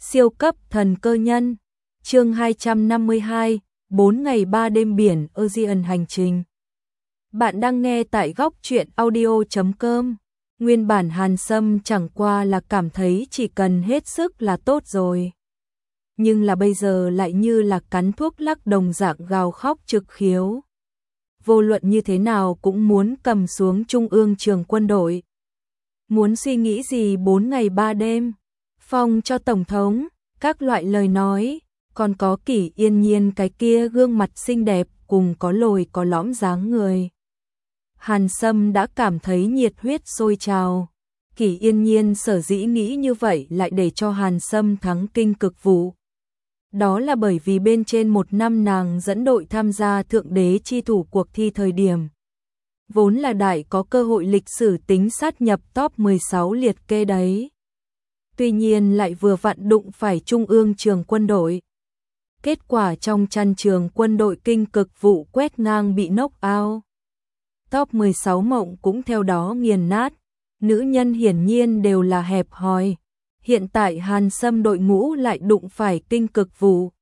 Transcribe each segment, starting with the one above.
Siêu cấp thần cơ nhân. Chương 252, 4 ngày 3 đêm biển Ocean hành trình. Bạn đang nghe tại góc truyện audio.com. Nguyên bản Hàn Sâm chẳng qua là cảm thấy chỉ cần hết sức là tốt rồi. Nhưng là bây giờ lại như là cắn thuốc lắc đồng dạng gào khóc trực khiếu. Vô luận như thế nào cũng muốn cầm xuống trung ương trường quân đội. Muốn suy nghĩ gì 4 ngày 3 đêm, phong cho Tổng thống, các loại lời nói, còn có Kỷ Yên Nhiên cái kia gương mặt xinh đẹp cùng có lồi có lõm dáng người. Hàn Sâm đã cảm thấy nhiệt huyết sôi trào. Kỷ Yên Nhiên sở dĩ nghĩ như vậy lại để cho Hàn Sâm thắng kinh cực vụ. Đó là bởi vì bên trên một năm nàng dẫn đội tham gia thượng đế chi thủ cuộc thi thời điểm. Vốn là đại có cơ hội lịch sử tính sát nhập top 16 liệt kê đấy. Tuy nhiên lại vừa vặn đụng phải trung ương trường quân đội. Kết quả trong chăn trường quân đội kinh cực vụ quét ngang bị knock out. Top 16 mộng cũng theo đó nghiền nát. Nữ nhân hiển nhiên đều là hẹp hòi. Hiện tại Hàn Sâm đội ngũ lại đụng phải kinh cực vụ.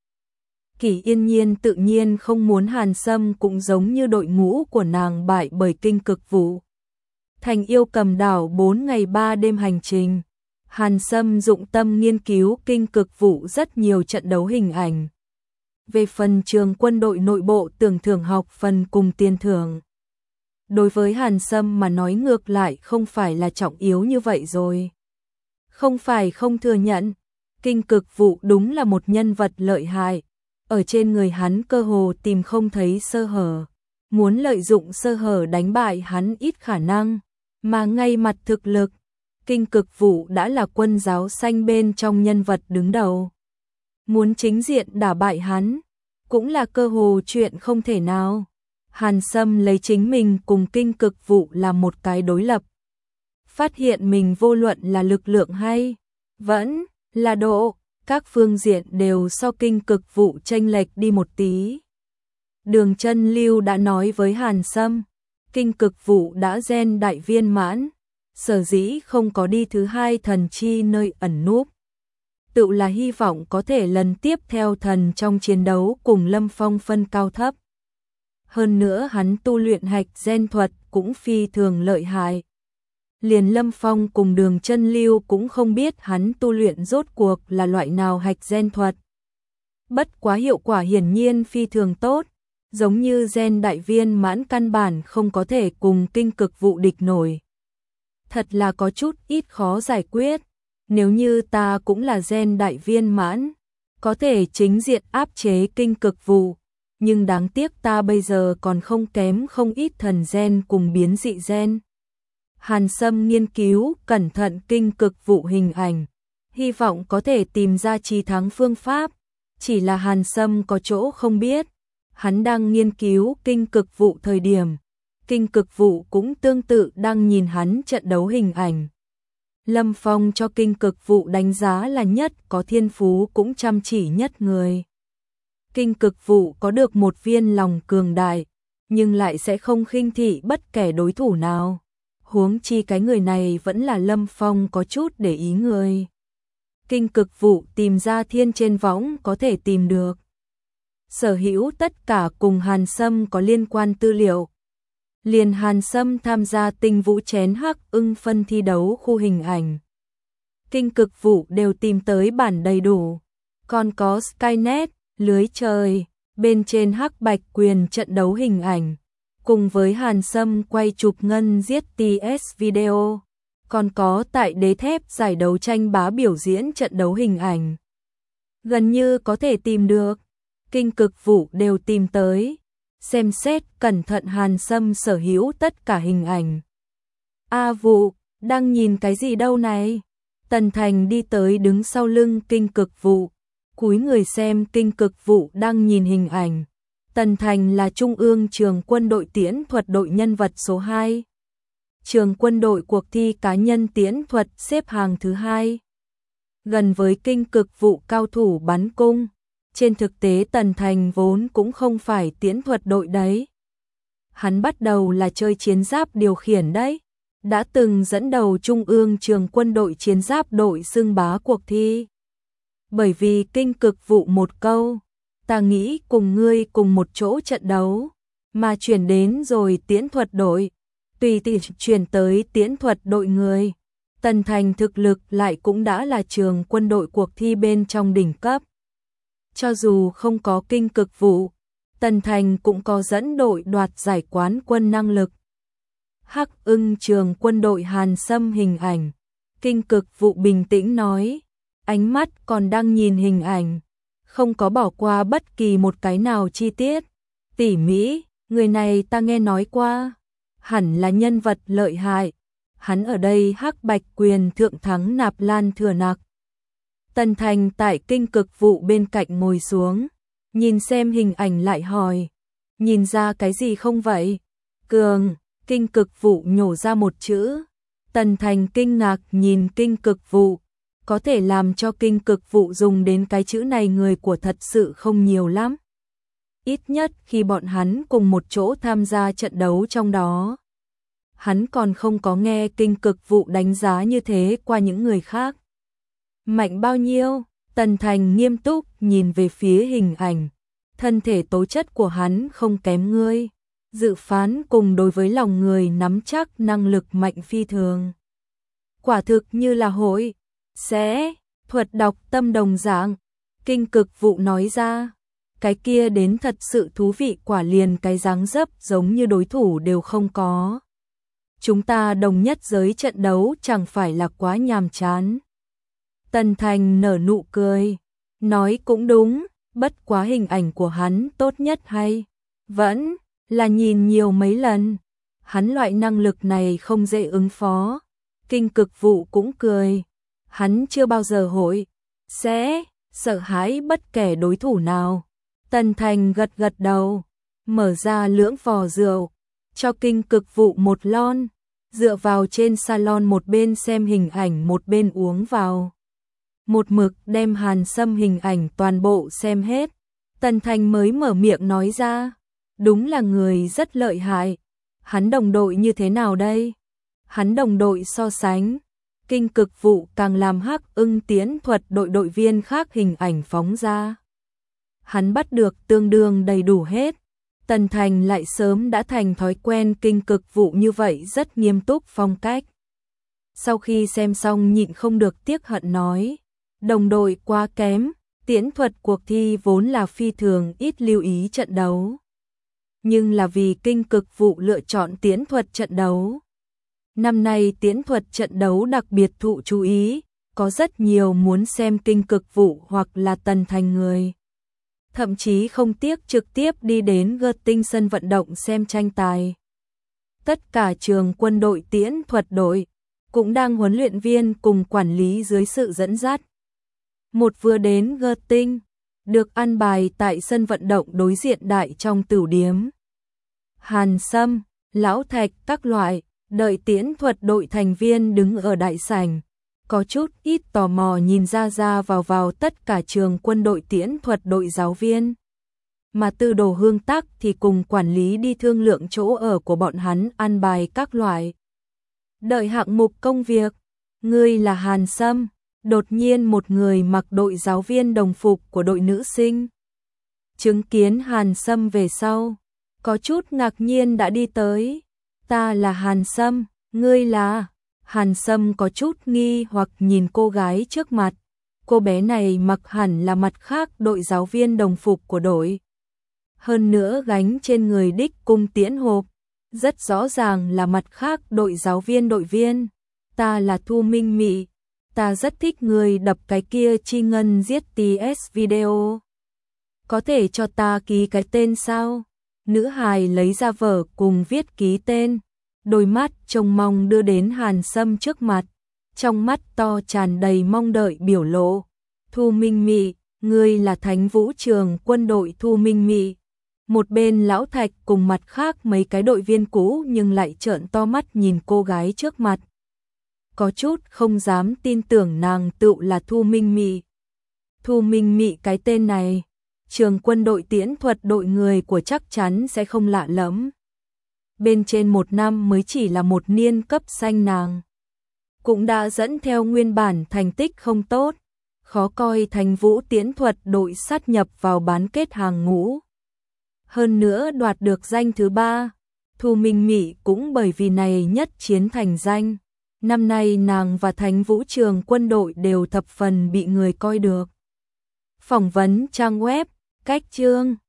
Kỷ Yên Nhiên tự nhiên không muốn Hàn Sâm cũng giống như đội ngũ của nàng bại bởi kinh cực vụ. Thành yêu cầm đảo 4 ngày 3 đêm hành trình. Hàn Sâm dụng tâm nghiên cứu kinh cực vụ rất nhiều trận đấu hình ảnh. Về phần trường quân đội nội bộ tưởng thưởng học phần cùng tiền thưởng. Đối với Hàn Sâm mà nói ngược lại không phải là trọng yếu như vậy rồi. Không phải không thừa nhận, kinh cực vụ đúng là một nhân vật lợi hại. Ở trên người hắn cơ hồ tìm không thấy sơ hở. Muốn lợi dụng sơ hở đánh bại hắn ít khả năng. Mà ngay mặt thực lực, kinh cực vụ đã là quân giáo xanh bên trong nhân vật đứng đầu. Muốn chính diện đả bại hắn, cũng là cơ hồ chuyện không thể nào. Hàn Sâm lấy chính mình cùng kinh cực vụ làm một cái đối lập. Phát hiện mình vô luận là lực lượng hay vẫn là độ, các phương diện đều so kinh cực vụ chênh lệch đi một tí. Đường Chân Lưu đã nói với Hàn Sâm, kinh cực vụ đã gen đại viên mãn, sở dĩ không có đi thứ hai thần chi nơi ẩn núp. Tự là hy vọng có thể lần tiếp theo thần trong chiến đấu cùng Lâm Phong phân cao thấp. Hơn nữa hắn tu luyện hạch gen thuật cũng phi thường lợi hại. Liền Lâm Phong cùng Đường Chân Lưu cũng không biết hắn tu luyện rốt cuộc là loại nào hạch gen thuật. Bất quá hiệu quả hiển nhiên phi thường tốt, giống như gen đại viên mãn căn bản không có thể cùng kinh cực vụ địch nổi. Thật là có chút ít khó giải quyết, nếu như ta cũng là gen đại viên mãn, có thể chính diện áp chế kinh cực vụ, nhưng đáng tiếc ta bây giờ còn không kém không ít thần gen cùng biến dị gen. Hàn Sâm nghiên cứu cẩn thận kinh cực vụ hình ảnh, hy vọng có thể tìm ra chí thắng phương pháp, chỉ là Hàn Sâm có chỗ không biết, hắn đang nghiên cứu kinh cực vụ thời điểm, kinh cực vụ cũng tương tự đang nhìn hắn trận đấu hình ảnh. Lâm Phong cho kinh cực vụ đánh giá là nhất có thiên phú cũng chăm chỉ nhất người. Kinh cực vụ có được một viên lòng cường đại, nhưng lại sẽ không khinh thị bất kể đối thủ nào. Huống chi cái người này vẫn là Lâm Phong có chút để ý người. Kinh cực vụ tìm ra thiên trên võng có thể tìm được. Sở hữu tất cả cùng Hàn Sâm có liên quan tư liệu. Liền Hàn Sâm tham gia tinh vũ chén hắc ưng phân thi đấu khu hình ảnh. Kinh cực vụ đều tìm tới bản đầy đủ. Còn có Skynet, lưới trời, bên trên hắc bạch quyền trận đấu hình ảnh. Cùng với Hàn Sâm quay chụp ngân giết TS video, còn có tại đế thép giải đấu tranh bá biểu diễn trận đấu hình ảnh. Gần như có thể tìm được, kinh cực vụ đều tìm tới, xem xét cẩn thận Hàn Sâm sở hữu tất cả hình ảnh. A Vụ, đang nhìn cái gì đâu này? Tần Thành đi tới đứng sau lưng kinh cực vụ, cúi người xem kinh cực vụ đang nhìn hình ảnh. Tần Thành là trung ương trường quân đội tiễn thuật đội nhân vật số 2. Trường quân đội cuộc thi cá nhân tiễn thuật xếp hàng thứ 2. Gần với kinh cực vụ cao thủ bắn cung. Trên thực tế Tần Thành vốn cũng không phải tiễn thuật đội đấy. Hắn bắt đầu là chơi chiến giáp điều khiển đấy. Đã từng dẫn đầu trung ương trường quân đội chiến giáp đội xưng bá cuộc thi. bởi vì Kinh Cực Vụ một câu, ta nghĩ cùng ngươi cùng một chỗ trận đấu, mà chuyển đến rồi Tiễn Thuật đội, tùy tỷ chuyển tới Tiễn Thuật đội người. Tần Thành thực lực lại cũng đã là trường quân đội cuộc thi bên trong đỉnh cấp. Cho dù không có Kinh Cực Vụ, Tần Thành cũng có dẫn đội đoạt giải quán quân năng lực. Hắc Ưng trường quân đội Hàn Sâm hình ảnh. Kinh Cực Vụ bình tĩnh nói, ánh mắt còn đang nhìn hình ảnh, không có bỏ qua bất kỳ một cái nào chi tiết. Tỉ mỉ, người này ta nghe nói qua, hẳn là nhân vật lợi hại. Hắn ở đây Hắc Bạch Quyền thượng thắng Nạp Lan Thừa Nặc. Tần Thành tại Kinh Cực Vụ bên cạnh ngồi xuống, nhìn xem hình ảnh lại hỏi, nhìn ra cái gì không vậy? Cường, Kinh Cực Vụ nhổ ra một chữ. Tần Thành kinh ngạc nhìn Kinh Cực Vụ, có thể làm cho Kinh Cực Vụ dùng đến cái chữ này người của thật sự không nhiều lắm. Ít nhất khi bọn hắn cùng một chỗ tham gia trận đấu trong đó. Hắn còn không có nghe Kinh Cực Vụ đánh giá như thế qua những người khác. Mạnh bao nhiêu? Tần Thành nghiêm túc nhìn về phía hình ảnh. Thân thể tố chất của hắn không kém ngươi. Dự phán cùng đối với lòng người nắm chắc năng lực mạnh phi thường. Quả thực như là hội sẽ thuật đọc tâm đồng dạng. Kinh Cực Vụ nói ra, cái kia đến thật sự thú vị, quả liền cái dáng dấp giống như đối thủ đều không có. Chúng ta đồng nhất giới trận đấu chẳng phải là quá nhàm chán. Tần Thành nở nụ cười, nói cũng đúng, bất quá hình ảnh của hắn tốt nhất hay vẫn là nhìn nhiều mấy lần. Hắn loại năng lực này không dễ ứng phó. Kinh Cực Vụ cũng cười, hắn chưa bao giờ hội sẽ sợ hãi bất kể đối thủ nào. Tần Thành gật gật đầu, mở ra lưỡng vò rượu, cho Kinh Cực Vụ một lon, dựa vào trên salon một bên xem hình ảnh một bên uống vào. Một mực đem Hàn Sâm hình ảnh toàn bộ xem hết, Tần Thành mới mở miệng nói ra, đúng là người rất lợi hại. Hắn đồng đội như thế nào đây? Hắn đồng đội so sánh, Kinh Cực Vụ càng làm Hắc Ưng Tiễn Thuật đội đội viên khác hình ảnh phóng ra. Hắn bắt được tương đương đầy đủ hết. Tần Thành lại sớm đã thành thói quen Kinh Cực Vụ như vậy rất nghiêm túc phong cách. Sau khi xem xong nhịn không được tiếc hận nói, đồng đội quá kém, Tiễn Thuật cuộc thi vốn là phi thường ít lưu ý trận đấu. Nhưng là vì Kinh Cực Vụ lựa chọn Tiễn Thuật trận đấu. Năm nay Tiễn Thuật trận đấu đặc biệt thụ chú ý, có rất nhiều muốn xem Kinh Cực Vụ hoặc là Tần Thành người. Thậm chí không tiếc trực tiếp đi đến Göttingen sân vận động xem tranh tài. Tất cả trường quân đội Tiễn Thuật đội cũng đang huấn luyện viên cùng quản lý dưới sự dẫn dắt. Một vừa đến Göttingen, được ăn bài tại sân vận động đối diện đại trong tửu điếm. Hàn Sâm, Lão Thạch các loại, đợi Tiễn Thuật đội thành viên đứng ở đại sảnh, có chút ít tò mò nhìn ra vào tất cả trường quân đội Tiễn Thuật đội giáo viên. Mà Tư Đồ Hương Tắc thì cùng quản lý đi thương lượng chỗ ở của bọn hắn ăn bài các loại. Đợi hạng mục công việc, ngươi là Hàn Sâm, đột nhiên một người mặc đội giáo viên đồng phục của đội nữ sinh. Chứng kiến Hàn Sâm về sau, có chút ngạc nhiên đã đi tới. Ta là Hàn Sâm, ngươi là... Hàn Sâm có chút nghi hoặc nhìn cô gái trước mặt. Cô bé này mặc hẳn là mặt khác đội giáo viên đồng phục của đội. Hơn nữa gánh trên người đích cung tiễn hộp, rất rõ ràng là mặt khác đội giáo viên đội viên. Ta là Thu Minh Mị, ta rất thích người đập cái kia chi ngân giết TS video. Có thể cho ta ký cái tên sao? Nữ hài lấy ra vở cùng viết ký tên. Đôi mắt trông mong đưa đến Hàn Sâm trước mặt, trong mắt to tràn đầy mong đợi biểu lộ. Thu Minh Mị, ngươi là Thánh Vũ trường quân đội Thu Minh Mị. Một bên Lão Thạch cùng mặt khác mấy cái đội viên cũ nhưng lại trợn to mắt nhìn cô gái trước mặt. Có chút không dám tin tưởng nàng tựu là Thu Minh Mị. Thu Minh Mị cái tên này, trường quân đội Tiễn Thuật đội người của chắc chắn sẽ không lạ lẫm. Bên trên một năm mới chỉ là một niên cấp xanh nàng, cũng đã dẫn theo nguyên bản thành tích không tốt, khó coi Thành Vũ Tiễn Thuật đội sát nhập vào bán kết hàng ngũ. Hơn nữa đoạt được danh thứ 3, Thu Minh Mị cũng bởi vì này nhất chiến thành danh. Năm nay nàng và Thánh Vũ Trường Quân đội đều thập phần bị người coi được. Phỏng vấn trang web, cách chương